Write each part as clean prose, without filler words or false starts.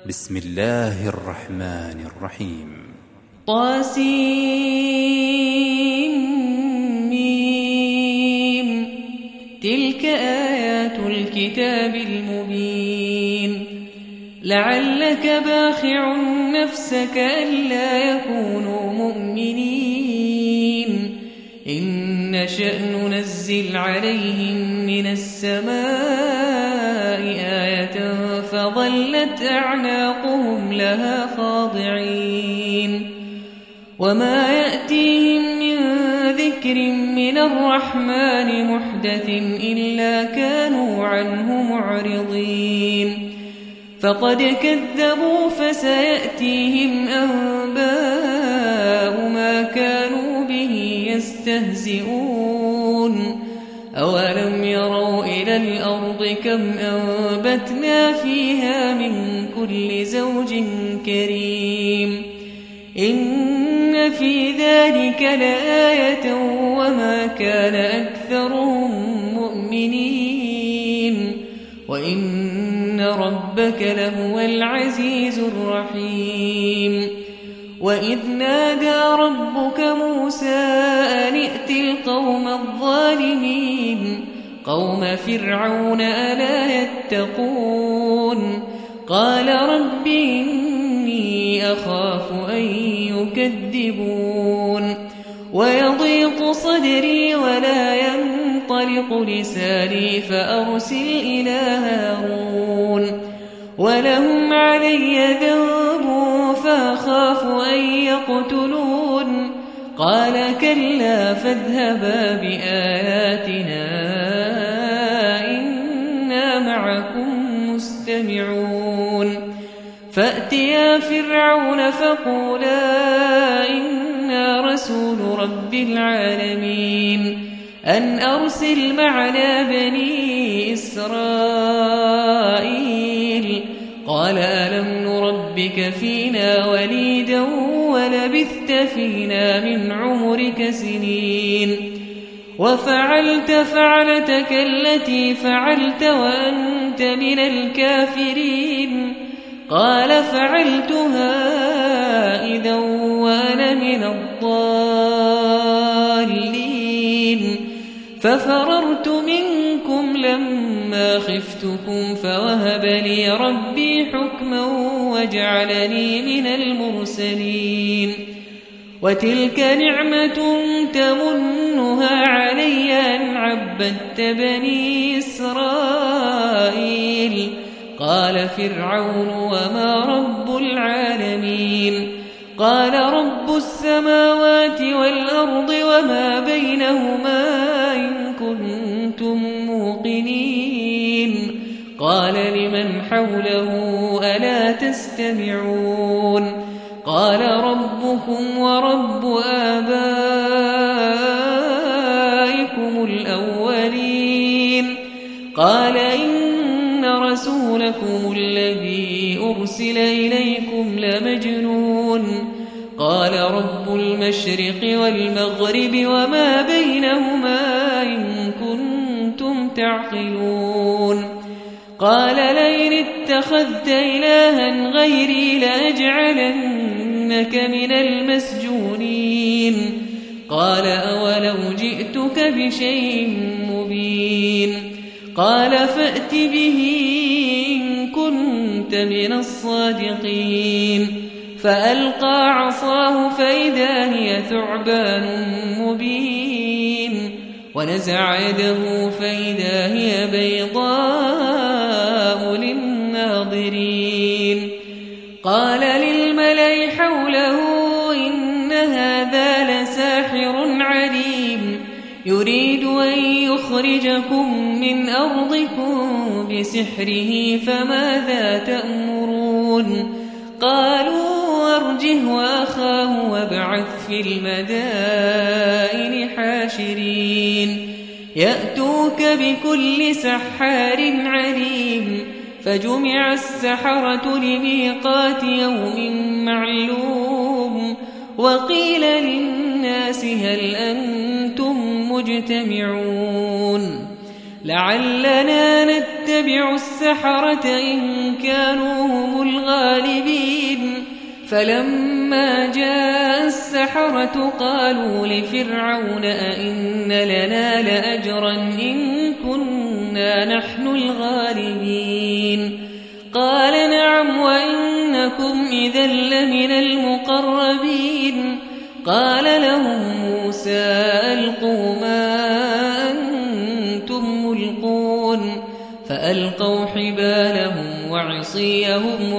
بسم الله الرحمن الرحيم. طاسيم. تلك آيات الكتاب المبين. لعلك باخع نفسك ألا يكونوا مؤمنين إن نشأ ننزل عليهم من السماء آية فظلت أعناقهم لها خاضعين وما يأتيهم من ذكر من الرحمن محدث إلا كانوا عنه معرضين فقد كذبوا فسيأتيهم أنباء ما كانوا به يستهزئون أولم يروا إلى الأرض كم أنبتنا فيها من كل زوج كريم إن في ذلك لآية وما كان أكثرهم مؤمنين وإن ربك لهو العزيز الرحيم وإذ نادى ربك موسى أن ائت القوم الظالمين قوم فرعون ألا يتقون قال رب إني أخاف أن يكذبون ويضيق صدري ولا ينطلق لساني فأرسل إلى هارون ولهم علي ذنب فأخاف أن يقتلون قال كلا فاذهبا بآياتنا إنا معكم مستمعون فأتيا فرعون فقولا إنا رسول رب العالمين أن أرسل معنا بني إسرائيل قال ألم نربك فينا وليدا ولبثت فينا من عمرك سنين وفعلت فعلتك التي فعلت وأنت من الكافرين قال فعلتها إذا وأنا من الضالين ففررت منكم لما خفتكم فوهب لي ربي حكما وجعلني من المرسلين وتلك نعمة تمنها علي أن عبدت بني إسرائيل قال فرعون وما رب العالمين قال رب السماوات والأرض وما بينهما إن كنتم موقنين قال لمن حوله ألا تستمعون قال ربكم ورب آبائكم الأولين قال إن رسولكم الذي أرسل إليكم لمجنون قال رب المشرق والمغرب وما بينهما إن كنتم تعقلون قال لئن اتخذت إلها غيري لأجعلنك من المسجونين قال أولو جئتك بشيء مبين قال فأت به إن كنت من الصادقين فألقى عصاه فإذا هي ثعبان مبين ونزع يده فإذا هي بيضاء للناظرين قال للملأ حوله إن هذا لساحر عليم يريد أن يخرجكم من أرضكم بسحره فماذا تأمرون قالوا أرجه وأخاه وابعث في المدائن حاشرين يأتوك بكل سحار عليم فجمع السحرة لميقات يوم معلوم وقيل للناس هل أنتم مجتمعون لعلنا نتبع السحرة إن كانوا هم الغالبين فلما جاء السحرة قالوا لفرعون أئن لنا لأجرا إن كنا نحن الغالبين قال نعم وإنكم إذا لمن المقربين قال لهم موسى ألقوا ما أنتم ملقون فألقوا حبالهم وعصيهم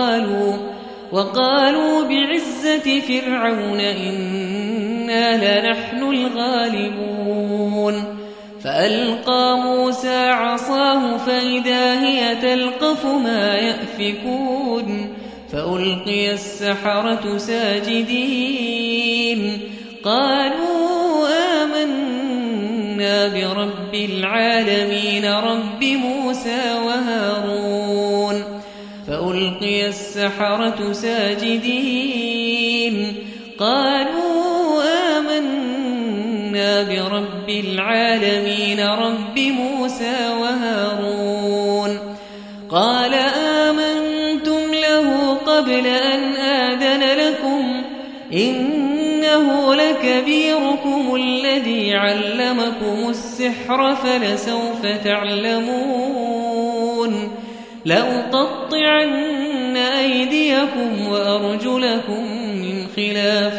وقالوا بعزة فرعون إنا لنحن الغالبون فألقى موسى عصاه فإذا هي تلقف ما يأفكون فألقي السحرة ساجدين قالوا آمنا برب العالمين رب موسى وهارون فألقي السحرة ساجدين قالوا آمنا برب العالمين رب موسى وهارون قال آمنتم له قبل أن آذن لكم إنه لكبيركم الذي علمكم السحر فلسوف تعلمون لأقطعن أيديكم وأرجلكم من خلاف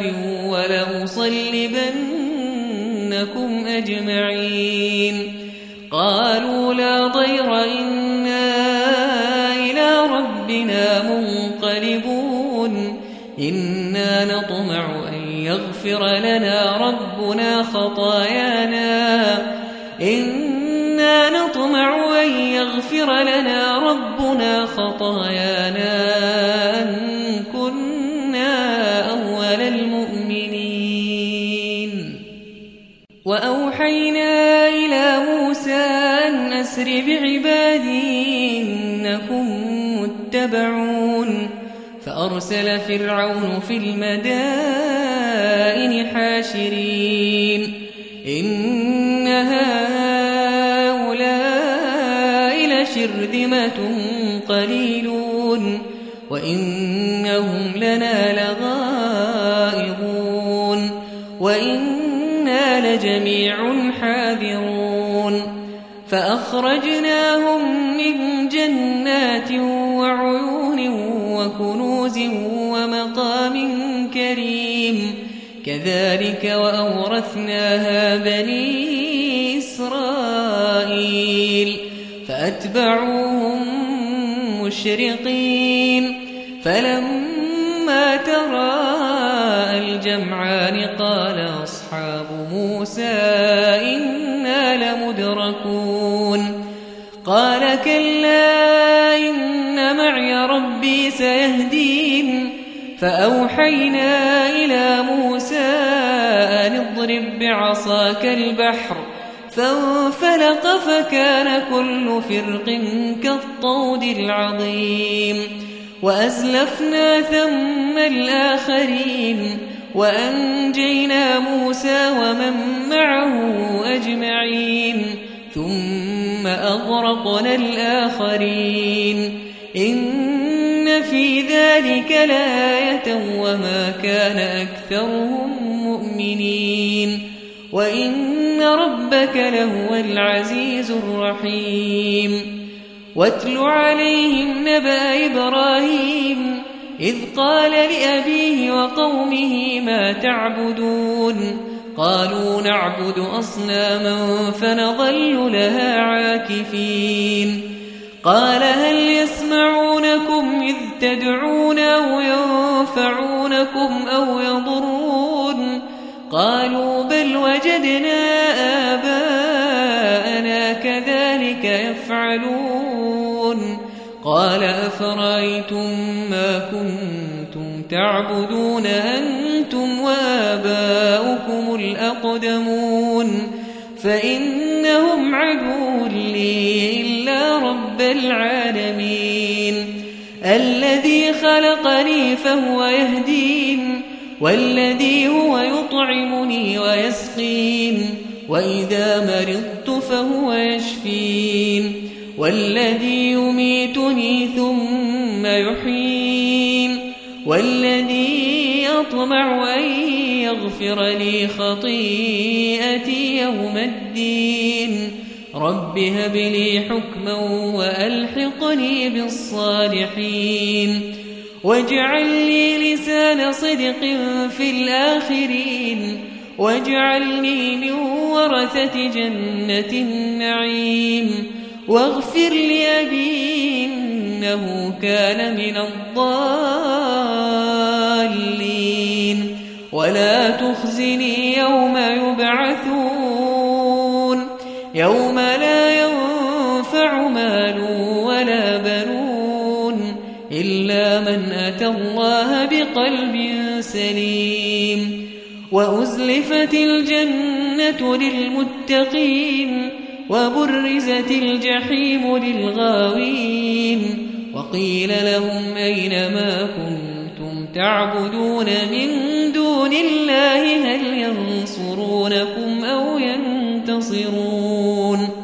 ولأصلبنكم أجمعين قالوا لا ضير إنا إلى ربنا منقلبون إنا نطمع أن يغفر لنا ربنا خطايانا أن كنا أول المؤمنين وأوحينا إلى موسى أن أسر بعبادي إنكم متبعون فأرسل فرعون في المدائن حاشرين إن هؤلاء لشرذمة قليلون وإنهم لنا لغائظون وإنا لجميع حاذرون فأخرجناهم من جنات وعيون وكنوز ومقام كريم كذلك وأورثناها بني إسرائيل فأتبعوهم مشرقين فلما تراءى الجمعان قال أصحاب موسى إنا لمدركون قال كلا إن معي ربي سيهدين فأوحينا إلى موسى أن اضرب بعصاك البحر فانفلق فكان كل فرق كالطود العظيم وأزلفنا ثم الآخرين وأنجينا موسى ومن معه أجمعين ثم أغرقنا الآخرين إن في ذلك لآية وما كان أكثرهم مؤمنين وإن ربك لهو العزيز الرحيم واتل عليهم نبأ إبراهيم إذ قال لأبيه وقومه ما تعبدون قالوا نعبد أصناما فنظل لها عاكفين قال هل يسمعونكم إذ تدعون أو ينفعونكم أو يضرون قالوا بل وجدنا آباءنا كذلك يفعلون قال أفرأيتم ما كنتم تعبدون أنتم وآباؤكم الأقدمون فإنهم عدو لي إلا رب العالمين الذي خلقني فهو يهدين والذي هو يطعمني ويسقين وإذا مرضت فهو يشفين والذي يميتني ثم يحيين والذي أطمع أن يغفر لي خطيئتي يوم الدين رب هب لي حكما وألحقني بالصالحين واجعل لي لسان صدق في الآخرين واجعلني من ورثة جنة النعيم واغفر لأبي إنه كان من الضالين ولا تخزني يوم يبعثون يوم لا ينفع مال ولا بنون إلا من أتى الله بقلب سليم وأزلفت الجنة للمتقين وبرزت الجحيم للغاوين وقيل لهم أين ما كنتم تعبدون من دون الله هل ينصرونكم أو ينتصرون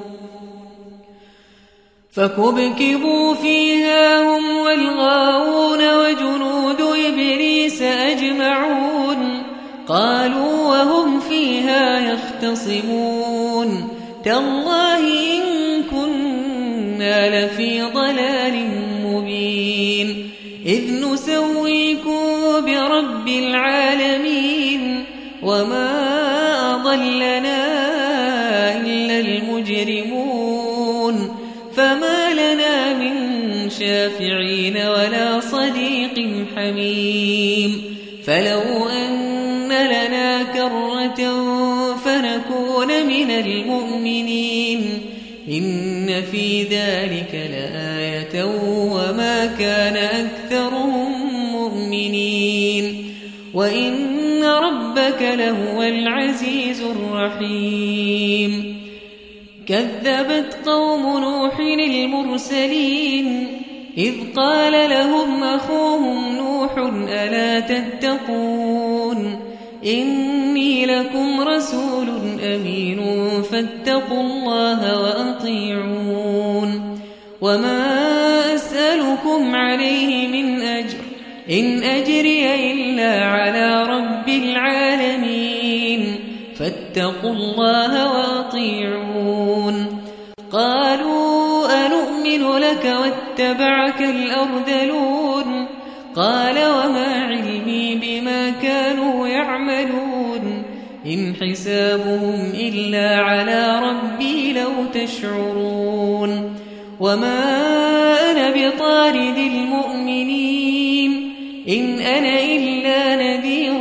فكبكبوا فيها هم والغاوون وجنود إبليس أجمعون قالوا وهم فيها يختصمون تالله إن كنا لفي ضلال مبين إذ نسويكم برب العالمين وما أضلنا إلا المجرمون فما لنا من شافعين ولا صديق حميم فلو أن لنا كرة فنكون من المؤمنين إن في ذلك لآية وما كان أكثرهم مؤمنين وإن ربك لهو العزيز الرحيم كذبت قوم نوح المرسلين إذ قال لهم أخوهم نوح ألا تتقون إني لكم رسول أمين فاتقوا الله وأطيعون وما أسألكم عليه من أجر إن أجري إلا على رب العالمين فاتقوا الله وأطيعون قالوا أنؤمن لك واتبعك الأرذلون قال وما علمي بما كانوا يعملون إن حسابهم إلا على ربي لو تشعرون وما أنا بطارد المؤمنين إن أنا إلا نذير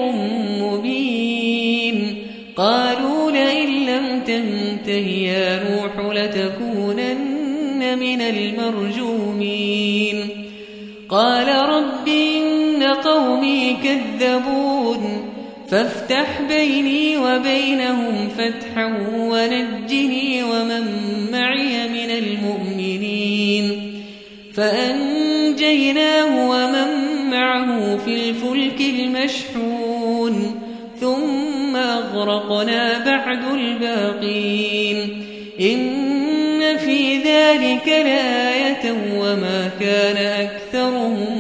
مبين قالوا لئن لم تنته يا نوح لتكونن من المرجومين قال رب إن قومي كذبون فافتح بيني وبينهم فتحا ونجني ومن معي من المؤمنين فأنجيناه ومن معه في الفلك المشحون ثم أغرقنا بعد الباقين إن في ذلك لآية وما كان أكثرهم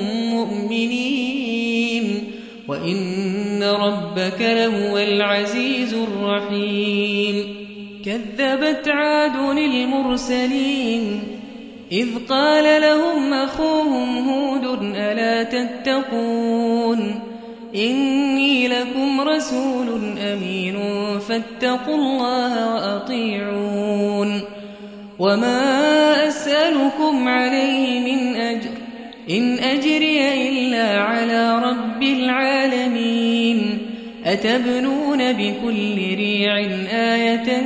مؤمنين وإن ربك لهو العزيز الرحيم كذبت عاد المرسلين إذ قال لهم أخوهم هود ألا تتقون إني لكم رسول أمين فاتقوا الله وأطيعون وما أسألكم عليه من أجر إن أجري إلا على رب العالمين أتبنون بكل ريع آية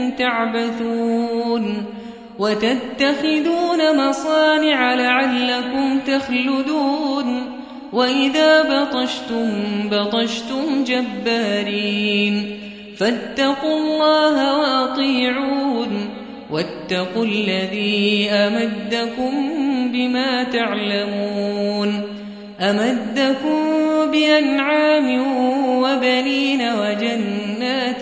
تعبثون وتتخذون مصانع لعلكم تخلدون وإذا بطشتم جبارين فاتقوا الله وأطيعون واتقوا الذي أمدكم بما تعلمون أمدكم بأنعام وبنين وجنات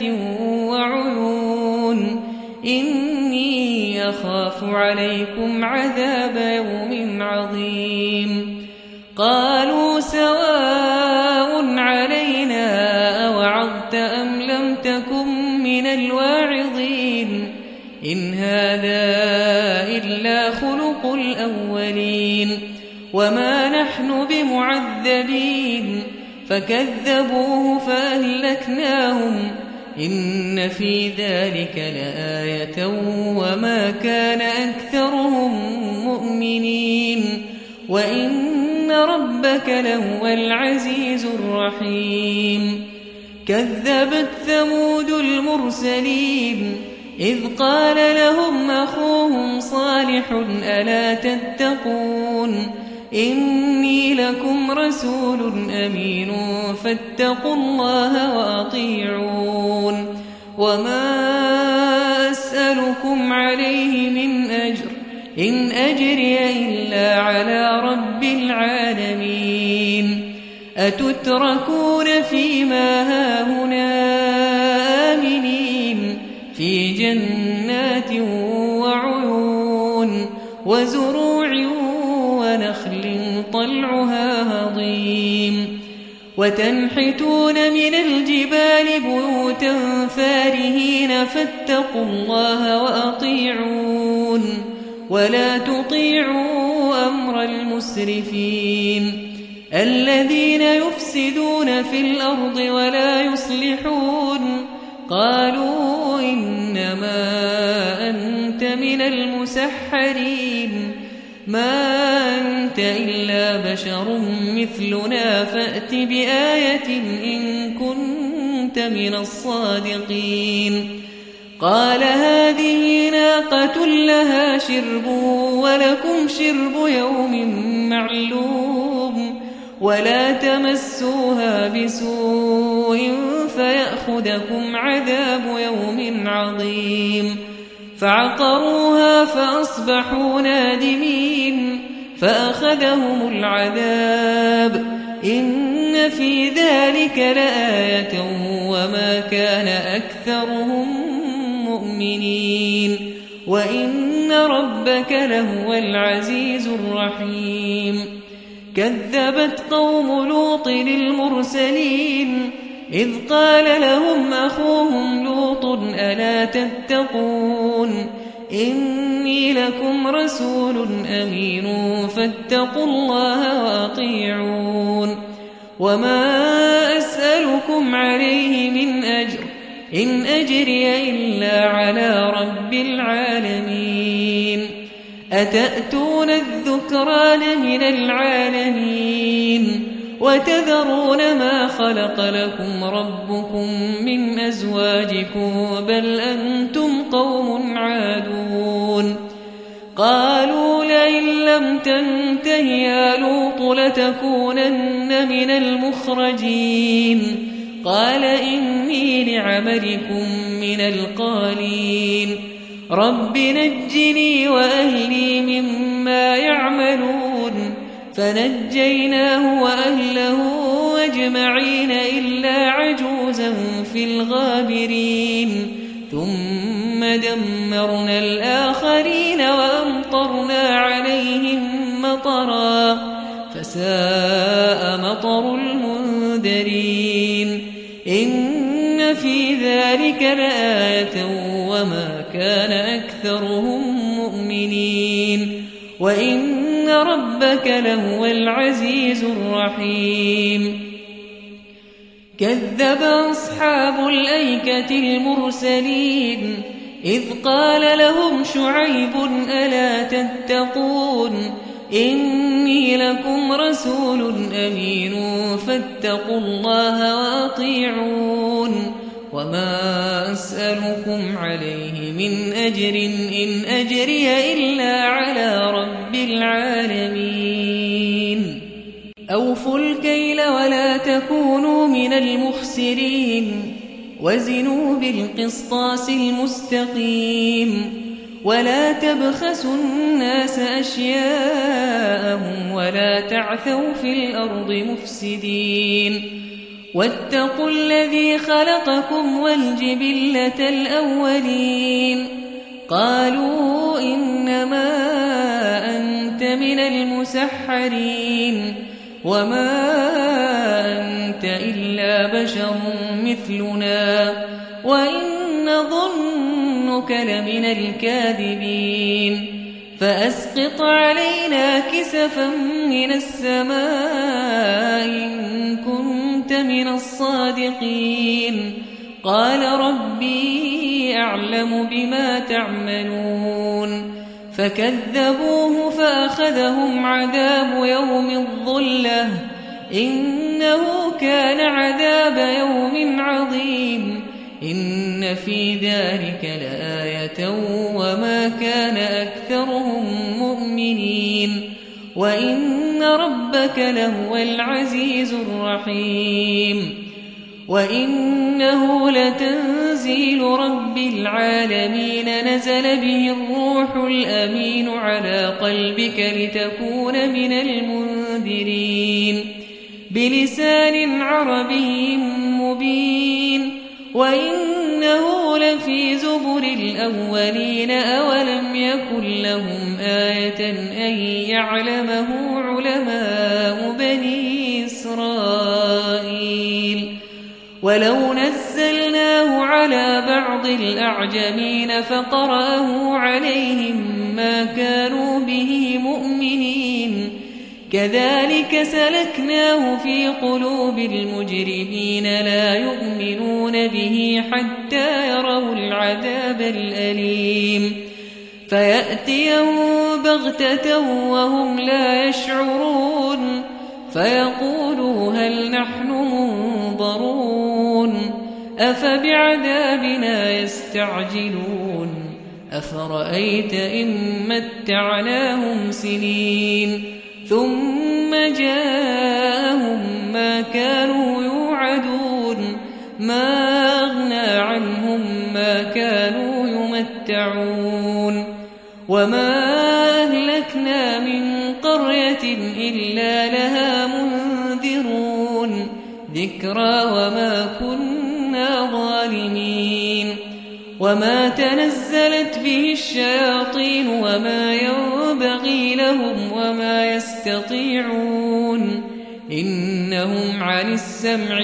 وعيون إني أخاف عليكم عذاب يوم عظيم قالوا سواء علينا أوعظت أم لم تكن من الواعظين إن هذا إلا خلق الأولين وما نحن بمعذبين فكذبوه فأهلكناهم إن في ذلك لآية وما كان أكثرهم مؤمنين وإن ربك لهو العزيز الرحيم كذبت ثمود المرسلين إذ قال لهم أخوهم صالح ألا تتقون إني لكم رسول أمين فاتقوا الله وأطيعون وما أسألكم عليه من أجر إن أجري إلا على رب العالمين أتتركون فيما هاهنا آمنين في جنات وعيون وزروع ونخل طلعها هضيم وتنحتون من الجبال بيوتا فارهين فاتقوا الله وأطيعون ولا تطيعوا أمر المسرفين الذين يفسدون في الأرض ولا يصلحون قالوا إنما أنت من المسحرين ما أنت إلا بشر مثلنا فأت بآية إن كنت من الصادقين قال هذه ناقة لها شرب ولكم شرب يوم معلوم ولا تمسوها بسوء فيأخذكم عذاب يوم عظيم فعقروها فأصبحوا نادمين فأخذهم العذاب إن في ذلك لآية وما كان أكثرهم مؤمنين وإن ربك لهو العزيز الرحيم كذبت قوم لوط المرسلين إذ قال لهم أخوهم لوط ألا تتقون إني لكم رسول أمين فاتقوا الله وأطيعون وما أسألكم عليه من أجر إن أجري إلا على رب العالمين أتأتون الذكران من العالمين وتذرون ما خلق لكم ربكم من أزواجكم بل أنتم قوم عادون قالوا لئن لم تنته يا لوط لتكونن من المخرجين قال إني لعملكم من القالين رب نجني وأهلي مما يعملون فنجيناه وأهله أجمعين إلا عجوزا في الغابرين ثم دمرنا الآخرين وأمطرنا عليهم مطرا فساء مطر المنذرين إن في ذلك لآية وما كان أكثرهم مؤمنين وإن ربك لهو العزيز الرحيم كذب أصحاب الأيكة المرسلين إذ قال لهم شعيب ألا تتقون إني لكم رسول أمين فاتقوا الله وأطيعون وما أسألكم عليه من أجر إن أجري إلا على رب العالمين أوفوا الكيل ولا تكونوا من المخسرين وزنوا بالقسطاس المستقيم ولا تبخسوا الناس أشياءهم ولا تعثوا في الأرض مفسدين واتقوا الذي خلقكم والجبلة الأولين قالوا إنما أنت من المسحرين وما أنت إلا بشر مثلنا وإن نظنك لمن الكاذبين فأسقط علينا كسفا من السماء إن كنت من الصادقين قال ربي أعلم بما تعملون فكذبوه فأخذهم عذاب يوم الظلة إنه كان عذاب يوم عظيم إن في ذلك لآية وما كان أكثرهم مؤمنين وإن ربك لهو العزيز الرحيم وإنه لتنزيل رب العالمين نزل به الروح الأمين على قلبك لتكون من المنذرين بلسان عربي مبين وإنه لفي زبر الأولين أولم يكن لهم آية أن يعلمه علماء بني إسرائيل ولو نزلناه على بعض الأعجمين فقرأه عليهم ما كانوا به مؤمنين كذلك سلكناه في قلوب المجرمين لا يؤمنون به حتى يروا العذاب الأليم فيأتيهم بغتة وهم لا يشعرون فيقولوا هل نحن منظرون أفبعذابنا يستعجلون أفرأيت إن متعناهم سنين ثم جاءهم ما كانوا يوعدون ما أغنى عنهم ما كانوا يمتعون وما أهلكنا من قرية إلا لها منذرون ذكرى وما كنا ظالمين وما تنزلت به الشياطين وما ينبغي لهم وما يستطيعون إنهم عن السمع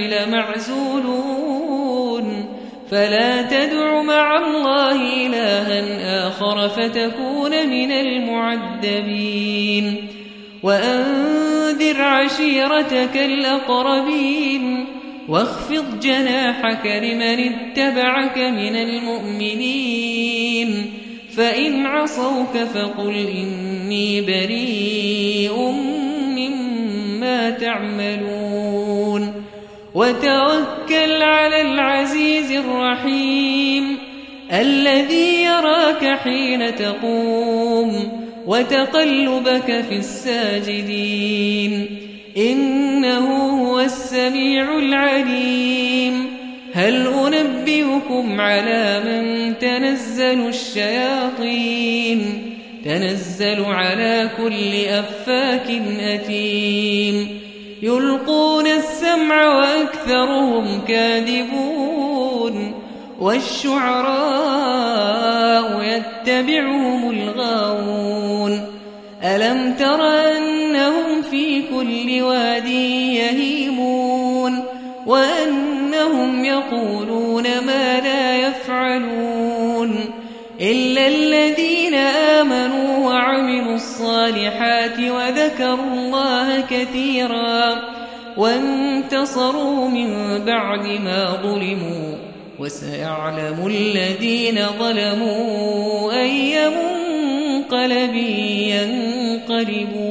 لمعزولون فلا تدع مع الله إلها آخر فتكون من المعذبين وأنذر عشيرتك الأقربين واخفض جناحك لمن اتبعك من المؤمنين فإن عصوك فقل إني بريء مما تعملون وتوكل على العزيز الرحيم الذي يراك حين تقوم وتقلبك في الساجدين إنه هو السميع العليم هل أنبئكم على من تنزل الشياطين تنزل على كل أفاك أثيم يلقون السمع وأكثرهم كاذبون والشعراء يتبعهم الغاوون ألم تر أنهم في كل واد يهيمون وأنهم يقولون ما لا يفعلون إلا الذين آمنوا وعملوا الصالحات وذكروا الله كثيرا وانتصروا من بعد ما ظلموا وسيعلم الذين ظلموا أي منقلب ينقلبون